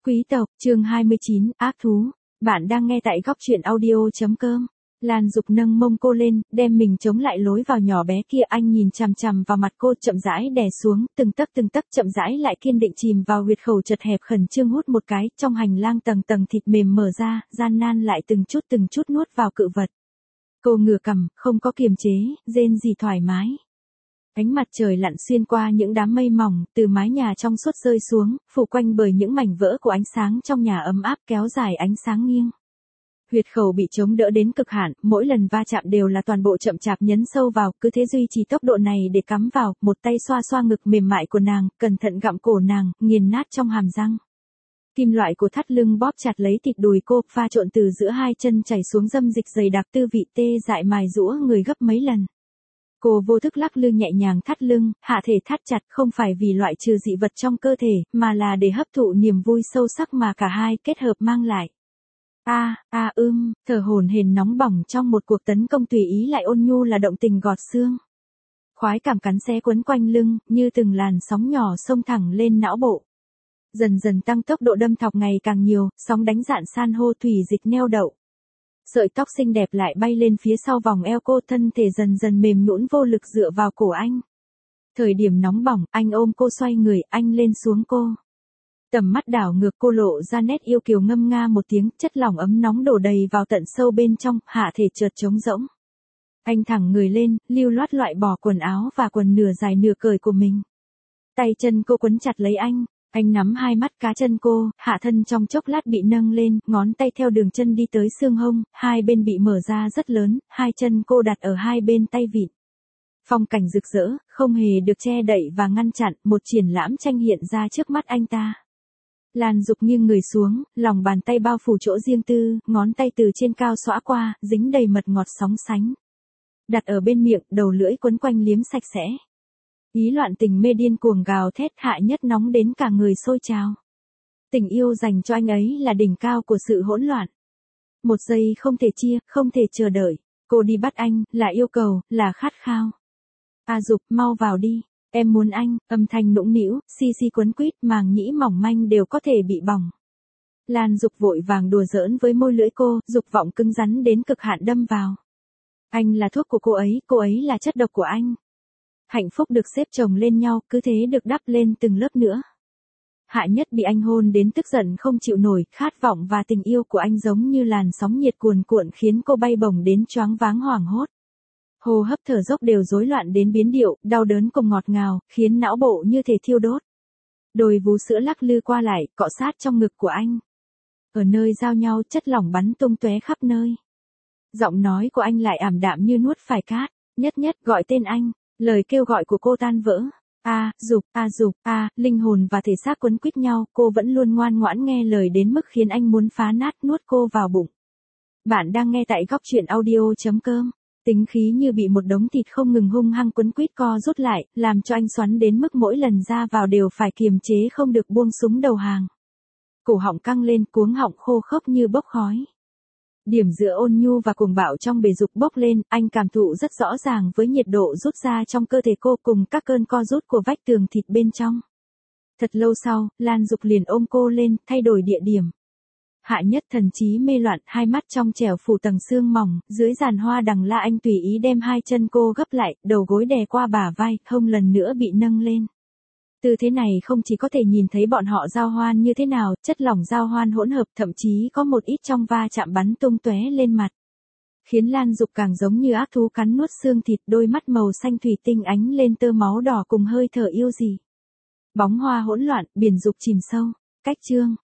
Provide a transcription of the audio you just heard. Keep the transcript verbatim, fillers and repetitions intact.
Quý tộc, chương hai mươi chín, ác thú. Bạn đang nghe tại góc truyện audio.com. Lan Dục nâng mông cô lên, đem mình chống lại lối vào nhỏ bé kia. Anh nhìn chằm chằm vào mặt cô, chậm rãi đè xuống, từng tấc từng tấc chậm rãi lại kiên định chìm vào huyệt khẩu chật hẹp, khẩn trương hút một cái. Trong hành lang tầng tầng thịt mềm mở ra, gian nan lại từng chút từng chút nuốt vào cự vật. Cô ngửa cằm, không có kiềm chế, rên rỉ thoải mái. Ánh mặt trời lặn xuyên qua những đám mây mỏng, từ mái nhà trong suốt rơi xuống, phủ quanh bởi những mảnh vỡ của ánh sáng trong nhà ấm áp kéo dài ánh sáng nghiêng. Huyệt khẩu bị chống đỡ đến cực hạn, mỗi lần va chạm đều là toàn bộ chậm chạp nhấn sâu vào, cứ thế duy trì tốc độ này để cắm vào, một tay xoa xoa ngực mềm mại của nàng, cẩn thận gặm cổ nàng, nghiền nát trong hàm răng. Kim loại của thắt lưng bóp chặt lấy thịt đùi cô, pha trộn từ giữa hai chân chảy xuống dâm dịch dày đặc, tư vị tê dại mài giũa người gấp mấy lần. Cô vô thức lắc lư nhẹ nhàng thắt lưng, hạ thể thắt chặt, không phải vì loại trừ dị vật trong cơ thể, mà là để hấp thụ niềm vui sâu sắc mà cả hai kết hợp mang lại. A, a ưm, thở hổn hển nóng bỏng trong một cuộc tấn công tùy ý lại ôn nhu là động tình gọt xương. Khoái cảm cắn xé quấn quanh lưng, như từng làn sóng nhỏ xông thẳng lên não bộ. Dần dần tăng tốc độ đâm thọc ngày càng nhiều, sóng đánh dạn san hô thủy dịch neo đậu. Sợi tóc xinh đẹp lại bay lên phía sau vòng eo cô, thân thể dần dần mềm nhũn vô lực dựa vào cổ anh. Thời điểm nóng bỏng, anh ôm cô xoay người, anh lên xuống cô. Tầm mắt đảo ngược, cô lộ ra nét yêu kiều ngâm nga một tiếng, chất lỏng ấm nóng đổ đầy vào tận sâu bên trong, hạ thể chợt trống rỗng. Anh thẳng người lên, lưu loát loại bỏ quần áo và quần nửa dài nửa cởi của mình. Tay chân cô quấn chặt lấy anh. Anh nắm hai mắt cá chân cô, hạ thân trong chốc lát bị nâng lên, ngón tay theo đường chân đi tới xương hông, hai bên bị mở ra rất lớn, hai chân cô đặt ở hai bên tay vịn. Phong cảnh rực rỡ, không hề được che đậy và ngăn chặn, một triển lãm tranh hiện ra trước mắt anh ta. Lan Dục nghiêng người xuống, lòng bàn tay bao phủ chỗ riêng tư, ngón tay từ trên cao xõa qua, dính đầy mật ngọt sóng sánh. Đặt ở bên miệng, đầu lưỡi quấn quanh liếm sạch sẽ. Ý loạn tình mê điên cuồng gào thét, Hạ Nhất nóng đến cả người sôi trào. Tình yêu dành cho anh ấy là đỉnh cao của sự hỗn loạn. Một giây không thể chia, không thể chờ đợi. Cô đi bắt anh, là yêu cầu, là khát khao. A Dục, mau vào đi. Em muốn anh, âm thanh nũng nĩu, xi xi quấn quýt, màng nhĩ mỏng manh đều có thể bị bỏng. Lan Dục vội vàng đùa giỡn với môi lưỡi cô, dục vọng cứng rắn đến cực hạn đâm vào. Anh là thuốc của cô ấy, cô ấy là chất độc của anh. Hạnh phúc được xếp chồng lên nhau, cứ thế được đắp lên từng lớp nữa. Hạ Nhất bị anh hôn đến tức giận không chịu nổi, khát vọng và tình yêu của anh giống như làn sóng nhiệt cuồn cuộn khiến cô bay bổng đến choáng váng hoảng hốt. Hô hấp thở dốc đều rối loạn đến biến điệu, đau đớn cùng ngọt ngào, khiến não bộ như thể thiêu đốt. Đôi vú sữa lắc lư qua lại, cọ sát trong ngực của anh. Ở nơi giao nhau, chất lỏng bắn tung tóe khắp nơi. Giọng nói của anh lại ảm đạm như nuốt phải cát. Nhất Nhất, gọi tên anh. Lời kêu gọi của cô tan vỡ. A, Dục, A Dục, A, linh hồn và thể xác quấn quýt nhau, cô vẫn luôn ngoan ngoãn nghe lời đến mức khiến anh muốn phá nát nuốt cô vào bụng. Bạn đang nghe tại góc truyện audio.com. Tính khí như bị một đống thịt không ngừng hung hăng quấn quýt co rút lại, làm cho anh xoắn đến mức mỗi lần ra vào đều phải kiềm chế không được buông súng đầu hàng. Cổ họng căng lên, cuống họng khô khốc như bốc khói. Điểm giữa ôn nhu và cuồng bạo trong bề dục bốc lên, anh cảm thụ rất rõ ràng với nhiệt độ rút ra trong cơ thể cô cùng các cơn co rút của vách tường thịt bên trong. Thật lâu sau, Lan Dục liền ôm cô lên, thay đổi địa điểm. Hạ Nhất thần trí mê loạn, hai mắt trong trẻo phủ tầng xương mỏng, dưới giàn hoa đằng la anh tùy ý đem hai chân cô gấp lại, đầu gối đè qua bả vai, hông lần nữa bị nâng lên. Tư thế này không chỉ có thể nhìn thấy bọn họ giao hoan như thế nào, chất lỏng giao hoan hỗn hợp, thậm chí có một ít trong va chạm bắn tung tóe lên mặt. Khiến Lan Dục càng giống như ác thú cắn nuốt xương thịt, đôi mắt màu xanh thủy tinh ánh lên tơ máu đỏ cùng hơi thở yêu dị. Bóng hoa hỗn loạn, biển dục chìm sâu. Cách chương